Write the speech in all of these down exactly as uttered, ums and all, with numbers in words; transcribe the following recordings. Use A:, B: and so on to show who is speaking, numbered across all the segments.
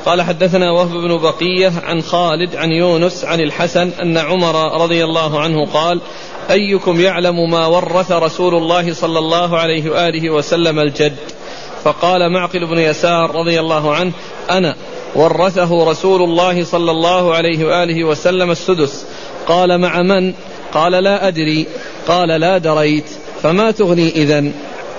A: قال حدثنا وهب بن بقية عن خالد عن يونس عن الحسن أن عمر رضي الله عنه قال أيكم يعلم ما ورث رسول الله صلى الله عليه وآله وسلم الجد؟ فقال معقل بن يسار رضي الله عنه أنا. ورثه رسول الله صلى الله عليه وآله وسلم السدس. قال مع من؟ قال لا أدري. قال لا دريت. فما تغني إذن؟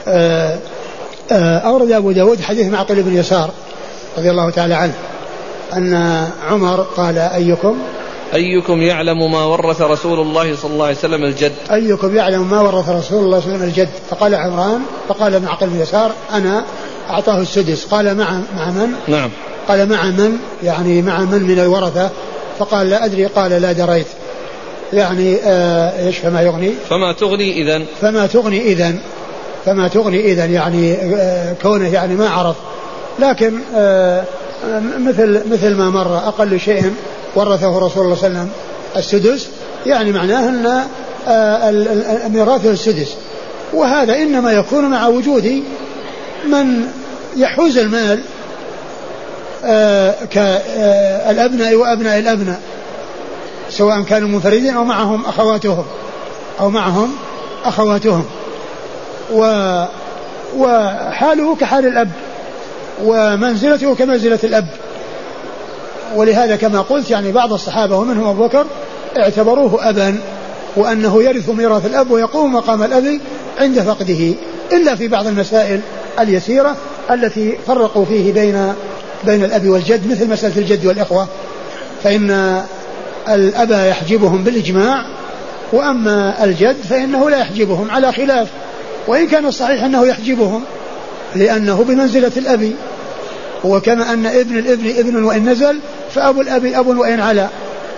B: أورد أبو داود حديث معقل بن يسار رضي الله تعالى عنه أن عمر قال أيكم
A: أيكم يعلم ما ورث رسول الله صلى الله عليه وسلم الجد؟
B: أيكم يعلم ما ورث رسول الله صلى الله عليه وسلم الجد؟ فقال عمران فقال معقل بن يسار أنا. أعطاه السدس. قال مع مع من؟
A: نعم.
B: قال مع من يعني مع من من الورثة؟ فقال لا أدري. قال لا دريت. يعني آه إيش فما يغني
A: فما تغني إذن
B: فما تغني إذن فما تغني إذن يعني آه كونه يعني ما عرف. لكن آه مثل مثل ما مر أقل شيء ورثه رسول الله صلى الله عليه وسلم السدس يعني معناه أن آه ميراث السدس. وهذا إنما يكون مع وجود من يحوز المال آه كالأبناء وأبناء الأبناء سواء كانوا منفردين أو معهم أخواتهم أو معهم أخواتهم و وحاله كحال الأب ومنزلته كمنزلة الأب. ولهذا كما قلت يعني بعض الصحابة ومنهم أبو بكر اعتبروه أبا وأنه يرث ميراث الأب ويقوم مقام الأب عند فقده إلا في بعض المسائل اليسيرة التي فرقوا فيه بين بين الأب والجد مثل مسألة الجد والإخوة فإن الأب يحجبهم بالإجماع وأما الجد فإنه لا يحجبهم على خلاف وإن كان الصحيح أنه يحجبهم لأنه بمنزلة الأب وكما أن ابن الابن ابن وإن نزل فأبو الأب أب وإن علا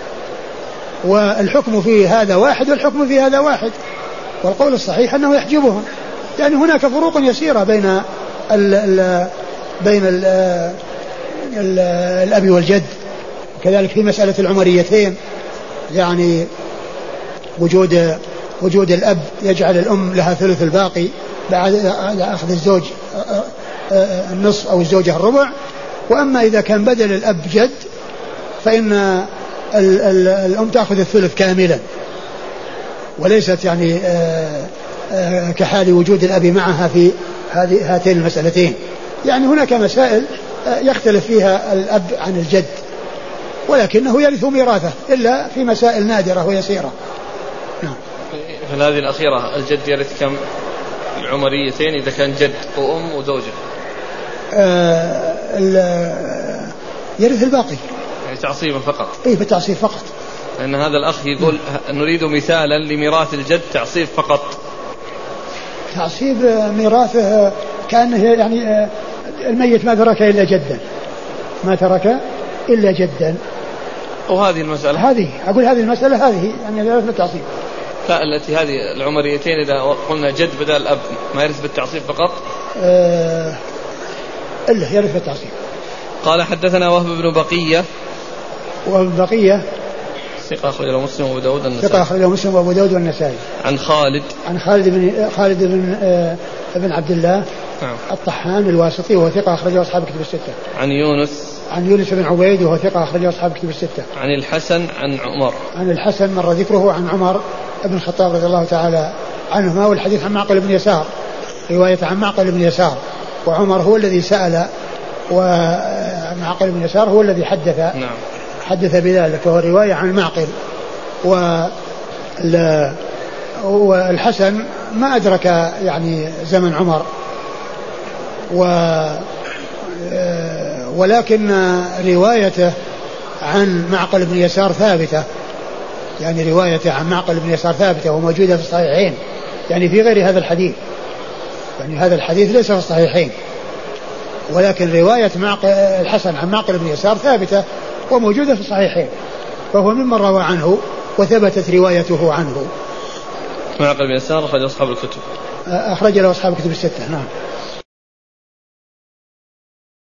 B: والحكم في هذا واحد والحكم في هذا واحد والقول الصحيح أنه يحجبهم. يعني هناك فروق يسيرة بين ال ال بين ال ال الأب والجد. كذلك في مسألة العمريتين يعني وجود وجود الأب يجعل الأم لها ثلث الباقي بعد أخذ الزوج النصف أو الزوجة الربع. وأما إذا كان بدل الأب جد فإن ال ال الأم تأخذ الثلث كاملا وليست يعني آآ آآ كحال وجود الأب معها في هذه هاتين المسألتين. يعني هناك مسائل يختلف فيها الأب عن الجد ولكنه يرث ميراثه إلا في مسائل نادرة ويسيرة.
A: نعم. في هذه الأخيرة الجد يرث كم العمريتين إذا كان جد وأم وزوجة؟
B: آه يرث الباقي
A: يعني تعصيبا فقط.
B: إيه بالتعصيب فقط.
A: لأن هذا الأخ يقول نريد مثالا لميراث الجد تعصيب فقط.
B: تعصيب ميراثه كأنه يعني الميت ما ترك إلا جدا ما ترك إلا جدا.
A: وهذه المسألة
B: هذه أقول هذه المسألة هذه يعني يرث بالتعصيب.
A: التي هذه العمريتين إذا قلنا جد بدل الأب ما يرث بالتعصيب فقط؟
B: آه إلا يرث بالتعصيب.
A: قال حدثنا وهب بن بقية.
B: وهب بقية
A: ثقة أخرجه مسلم وأبو داود والنسائي.
B: ثقة أخرجه مسلم وأبو داود والنسائي.
A: عن خالد
B: عن خالد بن خالد بن آه بن عبد الله نعم. الطحان الواسطي وهو ثقة أخرجه أصحاب كتب الستة.
A: عن يونس
B: عن يونس بن عبيد وهو ثقة أخرجه أصحاب كتب الستة.
A: عن الحسن عن عمر.
B: عن الحسن مر ذكره عن عمر بن الخطاب رضي الله تعالى عنهما. والحديث عن معقل بن يسار رواية عن معقل بن يسار وعمر هو الذي سأل ومعقل بن يسار هو الذي حدث
A: نعم.
B: حدث بذلك وهو رواية عن معقل. والحسن ما أدرك يعني زمن عمر و ولكن روايته عن معقل بن يسار ثابتة يعني روايته عن معقل بن يسار ثابتة وموجودة في الصحيحين يعني في غير هذا الحديث. يعني هذا الحديث ليس في الصحيحين ولكن رواية معقل الحسن عن معقل بن يسار ثابتة وموجودة في الصحيحين فهو ممن روى عنه وثبتت روايته عنه.
A: معقل بن يسار أخرج أصحاب الكتب
B: أخرج له أصحاب الكتب الستة. نعم.